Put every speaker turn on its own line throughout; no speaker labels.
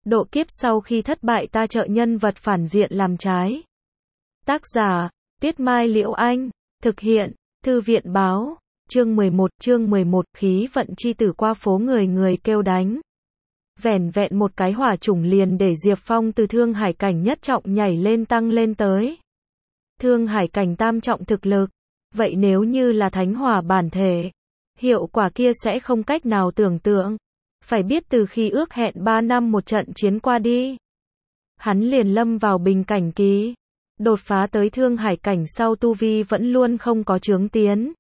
Độ kiếp sau khi thất bại ta trợ nhân vật phản diện làm trái. Tác giả, Tuyết Mai Liễu Anh. Thực hiện, Thư viện Báo. Chương 11, khí vận chi tử qua phố người người kêu đánh. Vẻn vẹn một cái hỏa chủng liền để Diệp Phong từ thương hải cảnh nhất trọng nhảy lên tăng lên tới thương hải cảnh tam trọng thực lực. Vậy nếu như là thánh hỏa bản thể, hiệu quả kia sẽ không cách nào tưởng tượng. Phải biết từ khi ước hẹn 3 năm một trận chiến qua đi, hắn liền lâm vào bình cảnh kỳ. Đột phá tới thương hải cảnh sau tu vi vẫn luôn không có chướng tiến.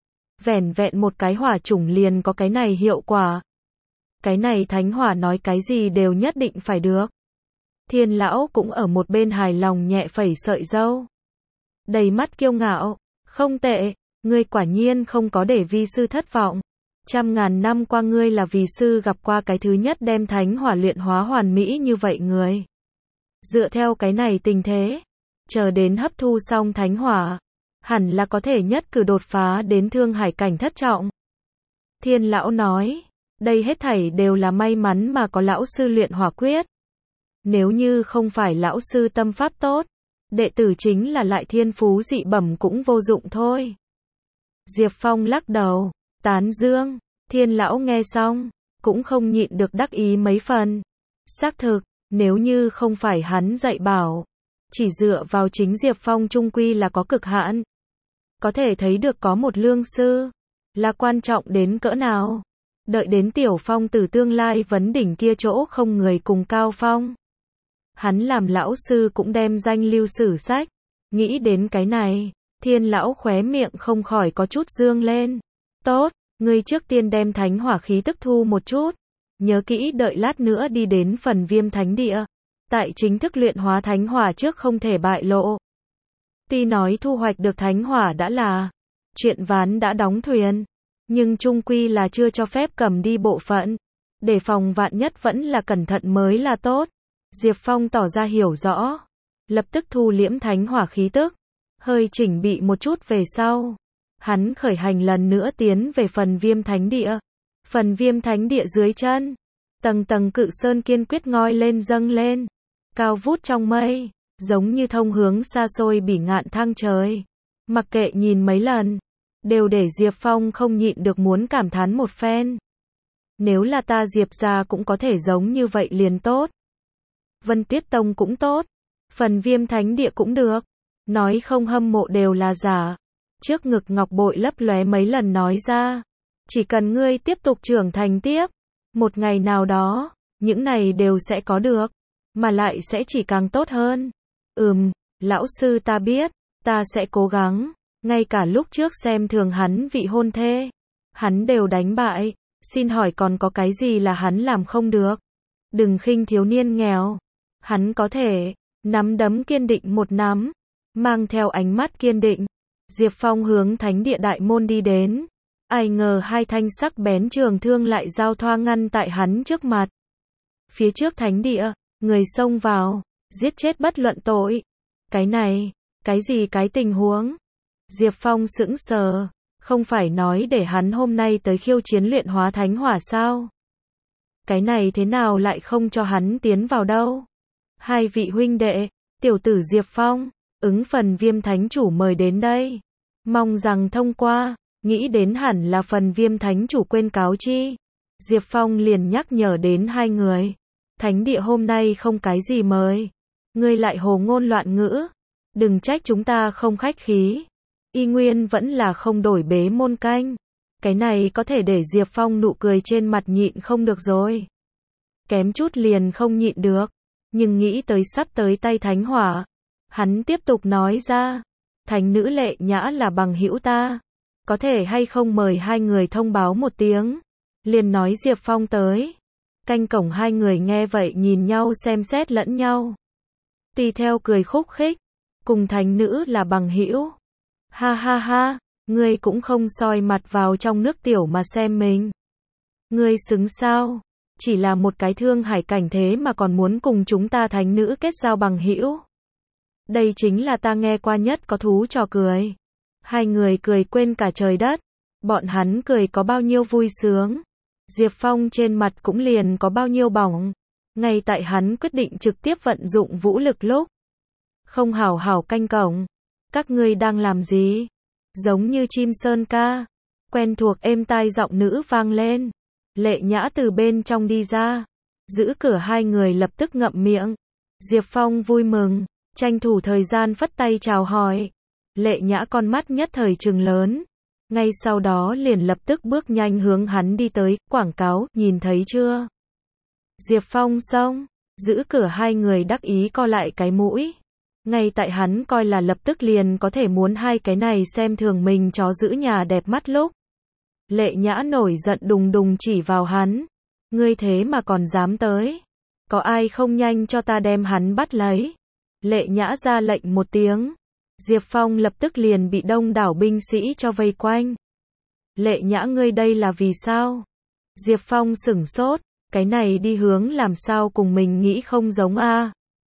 Vẻn vẹn một cái hỏa chủng liền có cái này hiệu quả. Cái này thánh hỏa nói cái gì đều nhất định phải được. Thiên lão cũng ở một bên hài lòng nhẹ phẩy sợi râu. Đầy mắt kiêu ngạo, không tệ, ngươi quả nhiên không có để vi sư thất vọng. 100.000 năm qua ngươi là vi sư gặp qua cái thứ nhất đem thánh hỏa luyện hóa hoàn mỹ như vậy người. Dựa theo cái này tình thế, chờ đến hấp thu xong thánh hỏa, hẳn là có thể nhất cử đột phá đến thương hải cảnh thất trọng. Thiên lão nói, đây hết thảy đều là may mắn mà có lão sư luyện hỏa quyết. Nếu như không phải lão sư tâm pháp tốt, đệ tử chính là lại thiên phú dị bẩm cũng vô dụng thôi. Diệp Phong lắc đầu, tán dương. Thiên lão nghe xong, cũng không nhịn được đắc ý mấy phần. Xác thực, nếu như không phải hắn dạy bảo, chỉ dựa vào chính Diệp Phong chung quy là có cực hạn. Có thể thấy được có một lương sư là quan trọng đến cỡ nào. Đợi đến Tiểu Phong từ tương lai vấn đỉnh kia chỗ không người cùng cao phong, hắn làm lão sư cũng đem danh lưu sử sách. Nghĩ đến cái này, Thiên lão khóe miệng không khỏi có chút dương lên. Tốt, ngươi trước tiên đem thánh hỏa khí tức thu một chút. Nhớ kỹ đợi lát nữa đi đến phần Viêm Thánh Địa, tại chính thức luyện hóa thánh hỏa trước không thể bại lộ. Tuy nói thu hoạch được thánh hỏa đã là chuyện ván đã đóng thuyền, nhưng chung quy là chưa cho phép cầm đi bộ phận. Để phòng vạn nhất vẫn là cẩn thận mới là tốt. Diệp Phong tỏ ra hiểu rõ, lập tức thu liễm thánh hỏa khí tức, hơi chỉnh bị một chút về sau. Hắn khởi hành lần nữa tiến về phần Viêm Thánh Địa. Phần Viêm Thánh Địa dưới chân, tầng tầng cự sơn kiên quyết ngoi lên dâng lên, cao vút trong mây, giống như thông hướng xa xôi bỉ ngạn thang trời. Mặc kệ nhìn mấy lần, đều để Diệp Phong không nhịn được muốn cảm thán một phen. Nếu là ta Diệp gia cũng có thể giống như vậy liền tốt. Vân Tiết Tông cũng tốt, phần Viêm Thánh Địa cũng được. Nói không hâm mộ đều là giả. Trước ngực ngọc bội lấp lóe mấy lần nói ra, chỉ cần ngươi tiếp tục trưởng thành tiếp, một ngày nào đó, những này đều sẽ có được, mà lại sẽ chỉ càng tốt hơn. Lão sư ta biết, ta sẽ cố gắng. Ngay cả lúc trước xem thường hắn vị hôn thê, hắn đều đánh bại. Xin hỏi còn có cái gì là hắn làm không được? Đừng khinh thiếu niên nghèo. Hắn có thể. Nắm đấm kiên định một nắm, mang theo ánh mắt kiên định, Diệp Phong hướng thánh địa đại môn đi đến. Ai ngờ hai thanh sắc bén trường thương lại giao thoa ngăn tại hắn trước mặt. Phía trước thánh địa, người xông vào, giết chết bất luận tội. Cái này, cái gì cái tình huống? Diệp Phong sững sờ, không phải nói để hắn hôm nay tới khiêu chiến luyện hóa thánh hỏa sao? Cái này thế nào lại không cho hắn tiến vào đâu? Hai vị huynh đệ, tiểu tử Diệp Phong, ứng phần Viêm Thánh Chủ mời đến đây. Mong rằng thông qua, nghĩ đến hẳn là phần Viêm Thánh Chủ quên cáo chi. Diệp Phong liền nhắc nhở đến hai người. Thánh địa hôm nay không cái gì mời. Ngươi lại hồ ngôn loạn ngữ. Đừng trách chúng ta không khách khí. Y nguyên vẫn là không đổi bế môn canh. Cái này có thể để Diệp Phong nụ cười trên mặt nhịn không được rồi. Kém chút liền không nhịn được. Nhưng nghĩ tới sắp tới tay thánh hỏa, hắn tiếp tục nói ra, thánh nữ Lệ Nhã là bằng hữu ta, có thể hay không mời hai người thông báo một tiếng. Liền nói Diệp Phong tới. Canh cổng hai người nghe vậy nhìn nhau xem xét lẫn nhau. Tùy theo cười khúc khích, cùng thánh nữ là bằng hữu. Ha ha ha, ngươi cũng không soi mặt vào trong nước tiểu mà xem mình. Ngươi xứng sao? Chỉ là một cái thương hải cảnh thế mà còn muốn cùng chúng ta thánh nữ kết giao bằng hữu. Đây chính là ta nghe qua nhất có thú trò cười. Hai người cười quên cả trời đất. Bọn hắn cười có bao nhiêu vui sướng. Diệp Phong trên mặt cũng liền có bao nhiêu bỏng. Ngay tại hắn quyết định trực tiếp vận dụng vũ lực lúc, không hảo hảo canh cổng. Các ngươi đang làm gì? Giống như chim sơn ca. Quen thuộc êm tai giọng nữ vang lên. Lệ Nhã từ bên trong đi ra. Giữ cửa hai người lập tức ngậm miệng. Diệp Phong vui mừng, tranh thủ thời gian phất tay chào hỏi. Lệ Nhã con mắt nhất thời trừng lớn. Ngay sau đó liền lập tức bước nhanh hướng hắn đi tới, quảng cáo, nhìn thấy chưa? Diệp Phong xông, giữ cửa hai người đắc ý co lại cái mũi. Ngay tại hắn coi là lập tức liền có thể muốn hai cái này xem thường mình chó giữ nhà đẹp mắt lúc. Lệ Nhã nổi giận đùng đùng chỉ vào hắn. Ngươi thế mà còn dám tới. Có ai không nhanh cho ta đem hắn bắt lấy. Lệ Nhã ra lệnh một tiếng. Diệp Phong lập tức liền bị đông đảo binh sĩ cho vây quanh. Lệ Nhã ngươi đây là vì sao? Diệp Phong sửng sốt. Cái này đi hướng làm sao cùng mình nghĩ không giống a.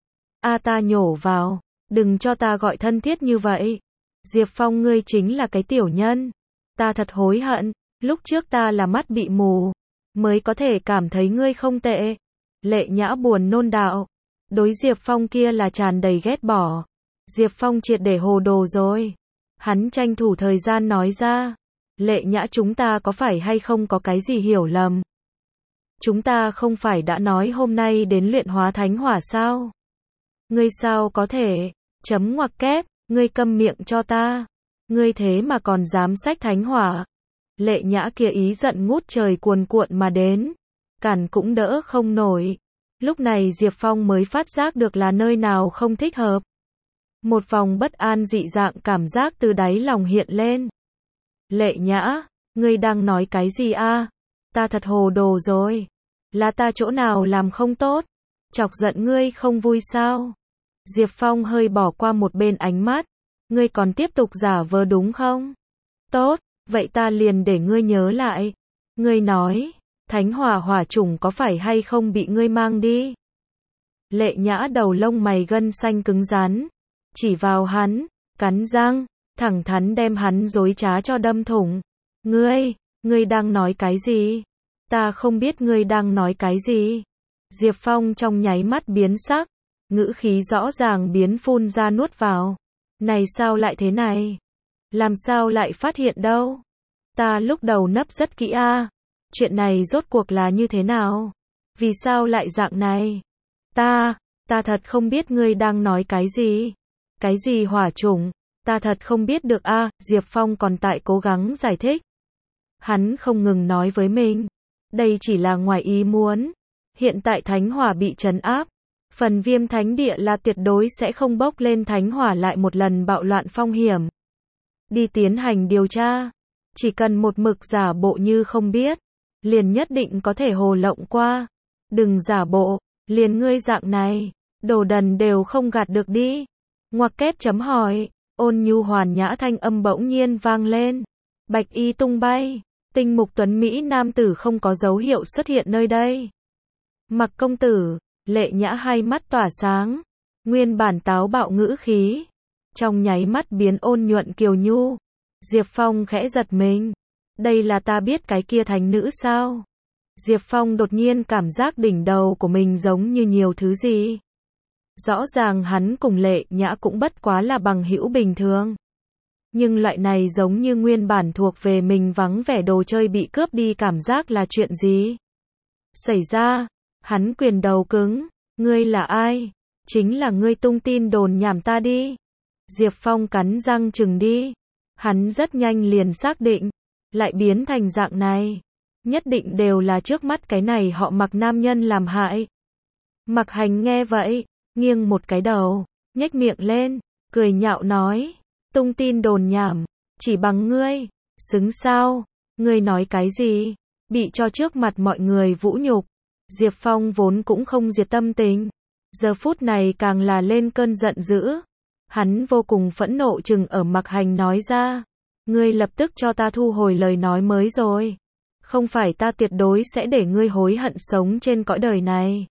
Ta nhổ vào. Đừng cho ta gọi thân thiết như vậy. Diệp Phong ngươi chính là cái tiểu nhân. Ta thật hối hận. Lúc trước ta là mắt bị mù. Mới có thể cảm thấy ngươi không tệ. Lệ Nhã buồn nôn đạo. Đối Diệp Phong kia là tràn đầy ghét bỏ. Diệp Phong triệt để hồ đồ rồi. Hắn tranh thủ thời gian nói ra. Lệ Nhã chúng ta có phải hay không có cái gì hiểu lầm? Chúng ta không phải đã nói hôm nay đến luyện hóa thánh hỏa sao? Ngươi sao có thể? Chấm ngoặc kép, ngươi câm miệng cho ta. Ngươi thế mà còn dám xách thánh hỏa. Lệ Nhã kia ý giận ngút trời cuồn cuộn mà đến. Cản cũng đỡ không nổi. Lúc này Diệp Phong mới phát giác được là nơi nào không thích hợp. Một vòng bất an dị dạng cảm giác từ đáy lòng hiện lên. Lệ Nhã, ngươi đang nói cái gì a? Ta thật hồ đồ rồi. Là ta chỗ nào làm không tốt? Chọc giận ngươi không vui sao? Diệp Phong hơi bỏ qua một bên ánh mắt. Ngươi còn tiếp tục giả vờ đúng không? Tốt, vậy ta liền để ngươi nhớ lại. Ngươi nói, thánh hỏa hỏa chủng có phải hay không bị ngươi mang đi? Lệ Nhã đầu lông mày gân xanh cứng rắn. Chỉ vào hắn, cắn răng, thẳng thắn đem hắn dối trá cho đâm thủng. Ngươi đang nói cái gì? Ta không biết ngươi đang nói cái gì. Diệp Phong trong nháy mắt biến sắc, ngữ khí rõ ràng biến phun ra nuốt vào. Này sao lại thế này? Làm sao lại phát hiện đâu? Ta lúc đầu nấp rất kỹ a. Chuyện này rốt cuộc là như thế nào? Vì sao lại dạng này? Ta thật không biết ngươi đang nói cái gì. Cái gì hỏa chủng? Ta thật không biết được a. Diệp Phong còn tại cố gắng giải thích. Hắn không ngừng nói với mình. Đây chỉ là ngoài ý muốn. Hiện tại thánh hỏa bị trấn áp. Phần Viêm Thánh Địa là tuyệt đối sẽ không bốc lên thánh hỏa lại một lần bạo loạn phong hiểm. Đi tiến hành điều tra. Chỉ cần một mực giả bộ như không biết. Liền nhất định có thể hồ lộng qua. Đừng giả bộ. Liền ngươi dạng này. Đồ đần đều không gạt được đi. Ngoặc kép chấm hỏi. Ôn nhu hoàn nhã thanh âm bỗng nhiên vang lên. Bạch y tung bay. Tinh mục tuấn Mỹ nam tử không có dấu hiệu xuất hiện nơi đây. Mặc công tử. Lệ Nhã hai mắt tỏa sáng. Nguyên bản táo bạo ngữ khí. Trong nháy mắt biến ôn nhuận kiều nhu. Diệp Phong khẽ giật mình. Đây là ta biết cái kia thánh nữ sao? Diệp Phong đột nhiên cảm giác đỉnh đầu của mình giống như nhiều thứ gì. Rõ ràng hắn cùng Lệ Nhã cũng bất quá là bằng hữu bình thường. Nhưng loại này giống như nguyên bản thuộc về mình vắng vẻ đồ chơi bị cướp đi cảm giác là chuyện gì? Xảy ra, hắn quyền đầu cứng. Ngươi là ai? Chính là ngươi tung tin đồn nhảm ta đi. Diệp Phong cắn răng chừng đi. Hắn rất nhanh liền xác định. Lại biến thành dạng này. Nhất định đều là trước mắt cái này họ Mặc nam nhân làm hại. Mặc Hành nghe vậy, nghiêng một cái đầu, nhếch miệng lên, cười nhạo nói. Tung tin đồn nhảm, chỉ bằng ngươi, xứng sao? Ngươi nói cái gì? Bị cho trước mặt mọi người vũ nhục. Diệp Phong vốn cũng không diệt tâm tình. Giờ phút này càng là lên cơn giận dữ. Hắn vô cùng phẫn nộ chừng ở Mặc Hành nói ra. Ngươi lập tức cho ta thu hồi lời nói mới rồi. Không phải ta tuyệt đối sẽ để ngươi hối hận sống trên cõi đời này.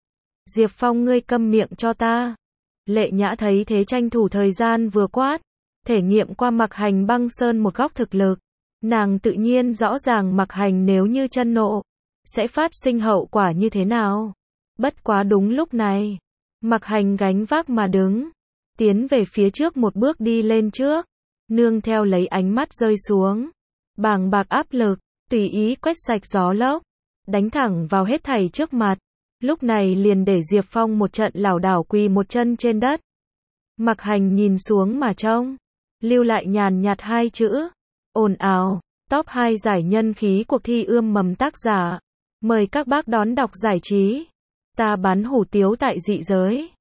Diệp Phong ngươi câm miệng cho ta. Lệ Nhã thấy thế tranh thủ thời gian vừa quát. Thể nghiệm qua Mặc Hành băng sơn một góc thực lực. Nàng tự nhiên rõ ràng Mặc Hành nếu như chân nộ. Sẽ phát sinh hậu quả như thế nào. Bất quá đúng lúc này, Mặc Hành gánh vác mà đứng, tiến về phía trước một bước đi lên trước, nương theo lấy ánh mắt rơi xuống, bàng bạc áp lực, tùy ý quét sạch gió lốc, đánh thẳng vào hết thảy trước mặt. Lúc này liền để Diệp Phong một trận lảo đảo quỳ một chân trên đất. Mặc Hành nhìn xuống mà trông, lưu lại nhàn nhạt hai chữ, ồn ào. Top 2 giải nhân khí cuộc thi ươm mầm tác giả. Mời các bác đón đọc giải trí. Ta bán hủ tiếu tại dị giới.